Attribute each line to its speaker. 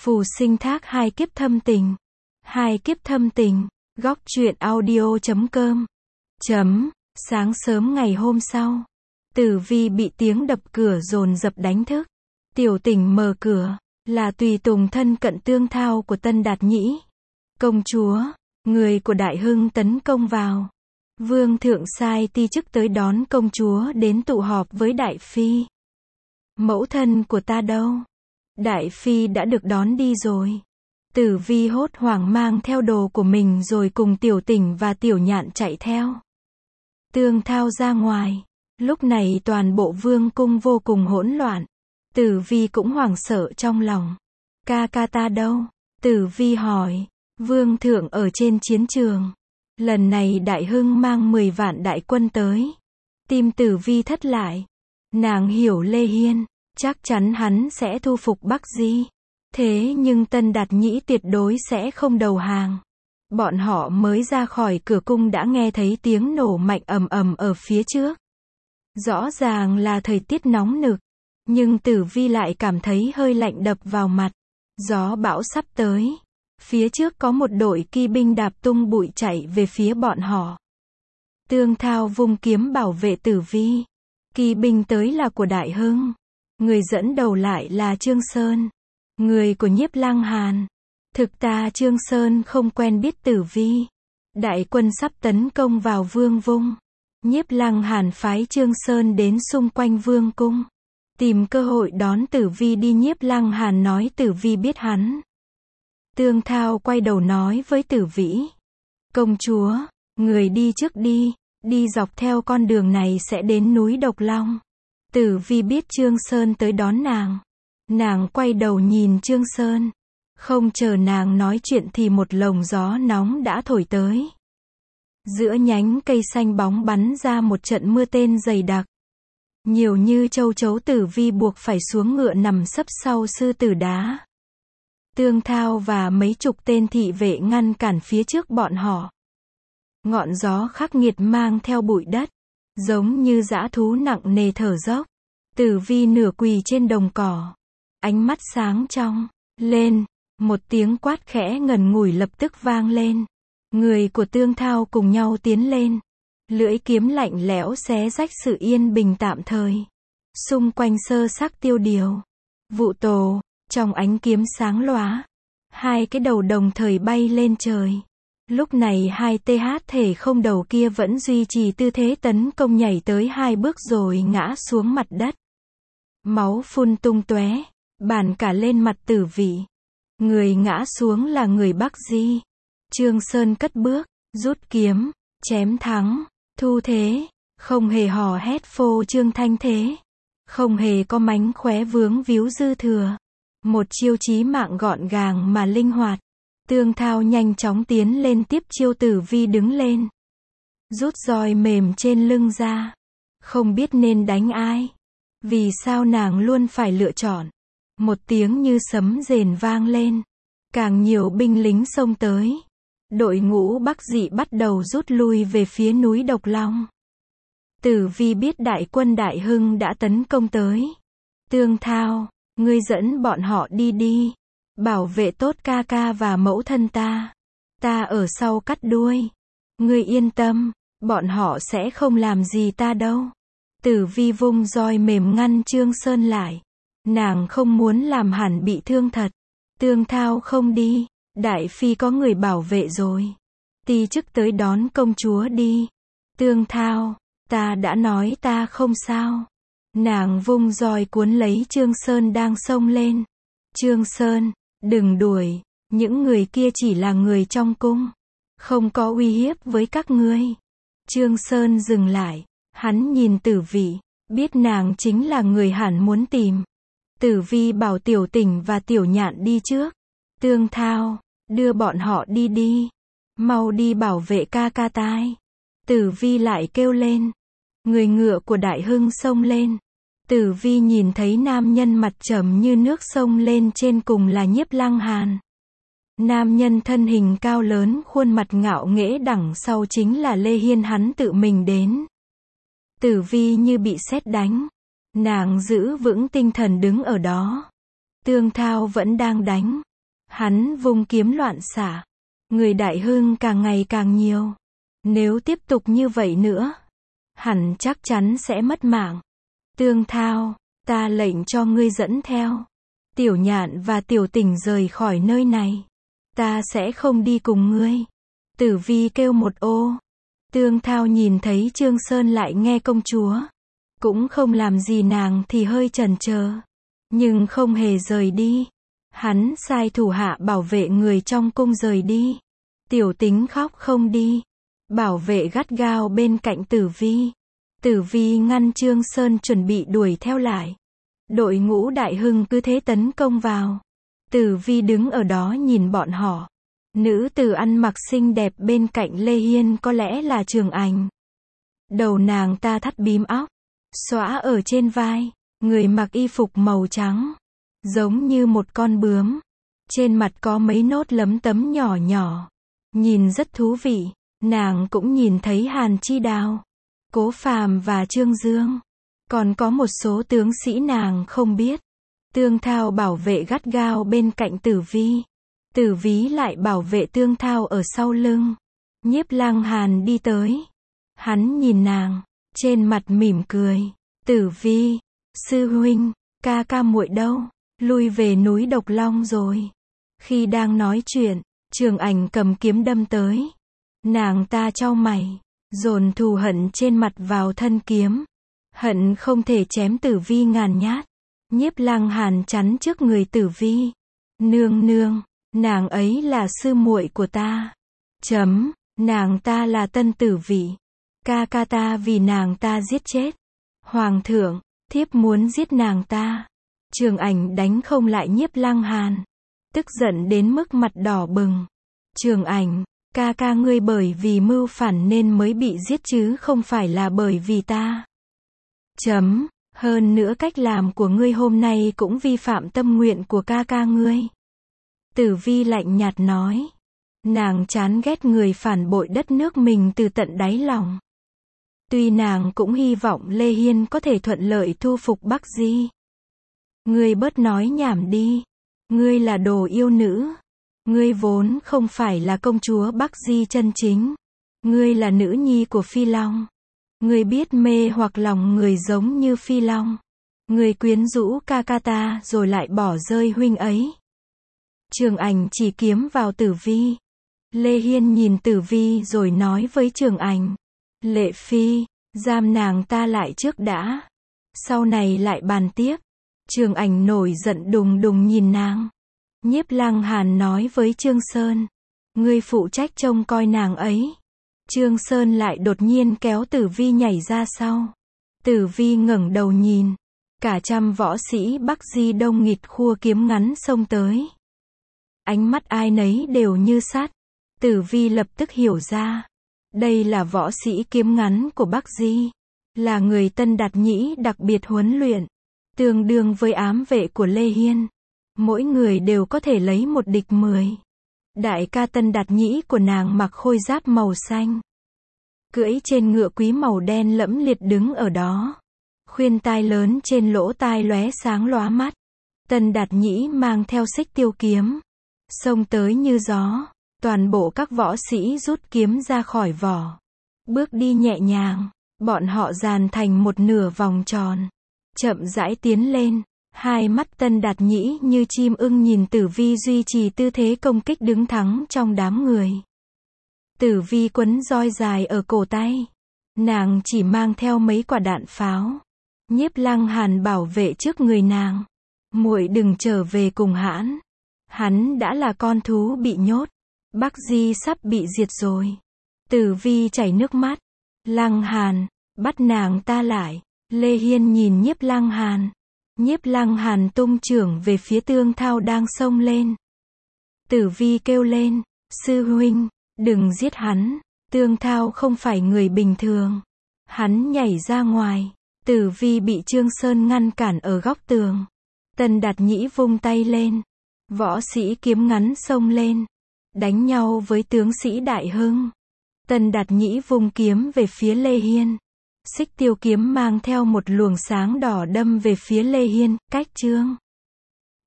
Speaker 1: Phù sinh thác hai kiếp thâm tình. Hai kiếp thâm tình. Góc truyện audio.com. Sáng sớm ngày hôm sau, Tử Vi bị tiếng đập cửa dồn dập đánh thức. Tiểu Tỉnh mở cửa, là tùy tùng thân cận Tương Thao của Tân Đạt Nhĩ. Công chúa, người của Đại Hưng tấn công vào. Vương thượng sai ti chức tới đón công chúa đến tụ họp với Đại Phi. Mẫu thân của ta đâu? Đại Phi đã được đón đi rồi. Tử Vi hốt hoảng mang theo đồ của mình rồi cùng Tiểu Tỉnh và Tiểu Nhạn chạy theo. Tương Thao ra ngoài. Lúc này toàn bộ vương cung vô cùng hỗn loạn. Tử Vi cũng hoảng sợ trong lòng. Ca ca ta đâu? Tử Vi hỏi. Vương thượng ở trên chiến trường. Lần này Đại Hưng mang 10 vạn đại quân tới. Tim Tử Vi thất lại. Nàng hiểu Lê Hiên, chắc chắn hắn sẽ thu phục Bắc Di. Thế nhưng Tân Đạt Nhĩ tuyệt đối sẽ không đầu hàng. Bọn họ mới ra khỏi cửa cung đã nghe thấy tiếng nổ mạnh ầm ầm ở phía trước. Rõ ràng là thời tiết nóng nực, nhưng Tử Vi lại cảm thấy hơi lạnh đập vào mặt. Gió bão sắp tới. Phía trước có một đội kỵ binh đạp tung bụi chạy về phía bọn họ. Tương Thao vung kiếm bảo vệ Tử Vi. Kỵ binh tới là của Đại Hưng. Người dẫn đầu lại là Trương Sơn, người của Nhiếp Lăng Hàn. Thực ta Trương Sơn không quen biết Tử Vi. Đại quân sắp tấn công vào Vương Vung. Nhiếp Lăng Hàn phái Trương Sơn đến xung quanh Vương cung, tìm cơ hội đón Tử Vi đi. Nhiếp Lăng Hàn nói Tử Vi biết hắn. Tương Thao quay đầu nói với Tử Vĩ. Công chúa, người đi trước đi, đi dọc theo con đường này sẽ đến núi Độc Long. Tử Vi biết Trương Sơn tới đón nàng. Nàng quay đầu nhìn Trương Sơn. Không chờ nàng nói chuyện thì một lồng gió nóng đã thổi tới. Giữa nhánh cây xanh bóng bắn ra một trận mưa tên dày đặc. Nhiều như châu chấu. Tử Vi buộc phải xuống ngựa nằm sấp sau sư tử đá. Tương Thao và mấy chục tên thị vệ ngăn cản phía trước bọn họ. Ngọn gió khắc nghiệt mang theo bụi đất, giống như dã thú nặng nề thở dốc. Tử Vi nửa quỳ trên đồng cỏ, ánh mắt sáng trong. Lên, một tiếng quát khẽ ngần ngủi lập tức vang lên. Người của Tương Thao cùng nhau tiến lên. Lưỡi kiếm lạnh lẽo xé rách sự yên bình tạm thời. Xung quanh sơ xác tiêu điều. Vụ tổ, trong ánh kiếm sáng lóa. Hai cái đầu đồng thời bay lên trời. Lúc này hai TH thể không đầu kia vẫn duy trì tư thế tấn công, nhảy tới 2 bước rồi ngã xuống mặt đất. Máu phun tung tóe, bàn cả lên mặt Tử Vi. Người ngã xuống là người Bắc Di. Trương Sơn cất bước, rút kiếm, chém thắng, thu thế, không hề hò hét phô trương thanh thế. Không hề có mánh khóe vướng víu dư thừa. Một chiêu chí mạng gọn gàng mà linh hoạt. Tương Thao nhanh chóng tiến lên tiếp chiêu. Tử Vi đứng lên, rút roi mềm trên lưng ra. Không biết nên đánh ai. Vì sao nàng luôn phải lựa chọn. Một tiếng như sấm rền vang lên. Càng nhiều binh lính xông tới. Đội ngũ Bắc Dị bắt đầu rút lui về phía núi Độc Long. Tử Vi biết đại quân Đại Hưng đã tấn công tới. Tương Thao, ngươi dẫn bọn họ đi đi. Bảo vệ tốt ca ca và mẫu thân ta. Ta ở sau cắt đuôi. Ngươi yên tâm, bọn họ sẽ không làm gì ta đâu. Tử Vi vung roi mềm ngăn Trương Sơn lại. Nàng không muốn làm hắn bị thương thật. Tương Thao không đi. Đại Phi có người bảo vệ rồi. Ti chức tới đón công chúa đi. Tương Thao, ta đã nói ta không sao. Nàng vung roi cuốn lấy Trương Sơn đang xông lên. Trương Sơn, đừng đuổi. Những người kia chỉ là người trong cung, không có uy hiếp với các ngươi. Trương Sơn dừng lại. Hắn nhìn Tử Vi, biết nàng chính là người hắn muốn tìm. Tử Vi bảo Tiểu Tỉnh và Tiểu Nhạn đi trước. Tương Thao, đưa bọn họ đi đi. Mau đi bảo vệ ca ca tai. Tử Vi lại kêu lên. Người ngựa của Đại Hưng xông lên. Tử Vi nhìn thấy nam nhân mặt trầm như nước xông lên trên cùng là Nhiếp Lăng Hàn. Nam nhân thân hình cao lớn, khuôn mặt ngạo nghễ, đằng sau chính là Lê Hiên, hắn tự mình đến. Tử Vi như bị sét đánh. Nàng giữ vững tinh thần đứng ở đó. Tương Thao vẫn đang đánh. Hắn vung kiếm loạn xạ. Người Đại Hưng càng ngày càng nhiều. Nếu tiếp tục như vậy nữa, hẳn chắc chắn sẽ mất mạng. Tương Thao, ta lệnh cho ngươi dẫn theo Tiểu Nhạn và Tiểu Tình rời khỏi nơi này. Ta sẽ không đi cùng ngươi. Tử Vi kêu một ô. Tương Thao nhìn thấy Trương Sơn lại nghe công chúa. Cũng không làm gì nàng thì hơi chần chờ. Nhưng không hề rời đi. Hắn sai thủ hạ bảo vệ người trong cung rời đi. Tiểu Tính khóc không đi. Bảo vệ gắt gao bên cạnh Tử Vi. Tử Vi ngăn Trương Sơn chuẩn bị đuổi theo lại. Đội ngũ Đại Hưng cứ thế tấn công vào. Tử Vi đứng ở đó nhìn bọn họ. Nữ tử ăn mặc xinh đẹp bên cạnh Lê Hiên có lẽ là Trường Ảnh. Đầu nàng ta thắt bím óc, xõa ở trên vai, người mặc y phục màu trắng, giống như một con bướm. Trên mặt có mấy nốt lấm tấm nhỏ nhỏ, nhìn rất thú vị. Nàng cũng nhìn thấy Hàn Chi Đào, Cố Phàm và Trương Dương. Còn có một số tướng sĩ nàng không biết. Tương Thao bảo vệ gắt gao bên cạnh Tử Vi. Tử Vi lại bảo vệ Tương Thao ở sau lưng. Nhiếp Lăng Hàn đi tới. Hắn nhìn nàng, trên mặt mỉm cười. Tử Vi, sư huynh, ca ca muội đâu? Lui về núi Độc Long rồi. Khi đang nói chuyện, Trường Ảnh cầm kiếm đâm tới. Nàng ta chau mày, dồn thù hận trên mặt vào thân kiếm. Hận không thể chém Tử Vi ngàn nhát. Nhiếp Lăng Hàn chắn trước người Tử Vi. Nương nương, nàng ấy là sư muội của ta. Nàng ta là Tân Tử Vị. Ca ca ta vì nàng ta giết chết. Hoàng thượng, thiếp muốn giết nàng ta. Trường Ảnh đánh không lại Nhiếp Lăng Hàn. Tức giận đến mức mặt đỏ bừng. Trường Ảnh, ca ca ngươi bởi vì mưu phản nên mới bị giết chứ không phải là bởi vì ta. Hơn nữa cách làm của ngươi hôm nay cũng vi phạm tâm nguyện của ca ca ngươi. Tử Vi lạnh nhạt nói. Nàng chán ghét người phản bội đất nước mình từ tận đáy lòng. Tuy nàng cũng hy vọng Lê Hiên có thể thuận lợi thu phục Bắc Di. Ngươi bớt nói nhảm đi. Ngươi là đồ yêu nữ. Ngươi vốn không phải là công chúa Bắc Di chân chính. Ngươi là nữ nhi của Phi Long. Ngươi biết mê hoặc lòng người giống như Phi Long. Ngươi quyến rũ ca ca ta rồi lại bỏ rơi huynh ấy. Trường Ảnh chỉ kiếm vào Tử Vi. Lê Hiên nhìn Tử Vi rồi nói với Trường Ảnh. Lệ Phi, giam nàng ta lại trước đã. Sau này lại bàn tiếp. Trường Ảnh nổi giận đùng đùng nhìn nàng. Nhiếp Lăng Hàn nói với Trương Sơn. Ngươi phụ trách trông coi nàng ấy. Trương Sơn lại đột nhiên kéo Tử Vi nhảy ra sau. Tử Vi ngẩng đầu nhìn. Cả trăm võ sĩ Bắc Di đông nghịt khua kiếm ngắn xông tới. Ánh mắt ai nấy đều như sắt. Tử Vi lập tức hiểu ra. Đây là võ sĩ kiếm ngắn của Bắc Di. Là người Tân Đạt Nhĩ đặc biệt huấn luyện. Tương đương với ám vệ của Lê Hiên. Mỗi người đều có thể lấy một địch 10. Đại ca Tân Đạt Nhĩ của nàng mặc khôi giáp màu xanh. Cưỡi trên ngựa quý màu đen lẫm liệt đứng ở đó. Khuyên tai lớn trên lỗ tai lóe sáng lóa mắt. Tân Đạt Nhĩ mang theo xích tiêu kiếm. Xông tới như gió. Toàn bộ các võ sĩ rút kiếm ra khỏi vỏ. Bước đi nhẹ nhàng. Bọn họ dàn thành một nửa vòng tròn. Chậm rãi tiến lên. Hai mắt Tân Đạt Nhĩ như chim ưng nhìn Tử Vi duy trì tư thế công kích đứng thẳng trong đám người. Tử Vi quấn roi dài ở cổ tay. Nàng chỉ mang theo mấy quả đạn pháo. Nhiếp Lăng Hàn bảo vệ trước người nàng. Muội đừng trở về cùng hãn. Hắn đã là con thú bị nhốt. Bắc Di sắp bị diệt rồi. Tử Vi chảy nước mắt. Lăng Hàn, bắt nàng ta lại. Lê Hiên nhìn Nhiếp Lăng Hàn. Nhiếp Lăng Hàn tung chưởng về phía Tương Thao đang xông lên. Tử Vi kêu lên. Sư huynh, đừng giết hắn. Tương Thao không phải người bình thường. Hắn nhảy ra ngoài. Tử Vi bị Trương Sơn ngăn cản ở góc tường. Tân Đạt Nhĩ vung tay lên. Võ sĩ kiếm ngắn xông lên. Đánh nhau với tướng sĩ Đại Hưng. Tân Đạt Nhĩ vung kiếm về phía Lê Hiên. Xích tiêu kiếm mang theo một luồng sáng đỏ đâm về phía Lê Hiên, cách Trương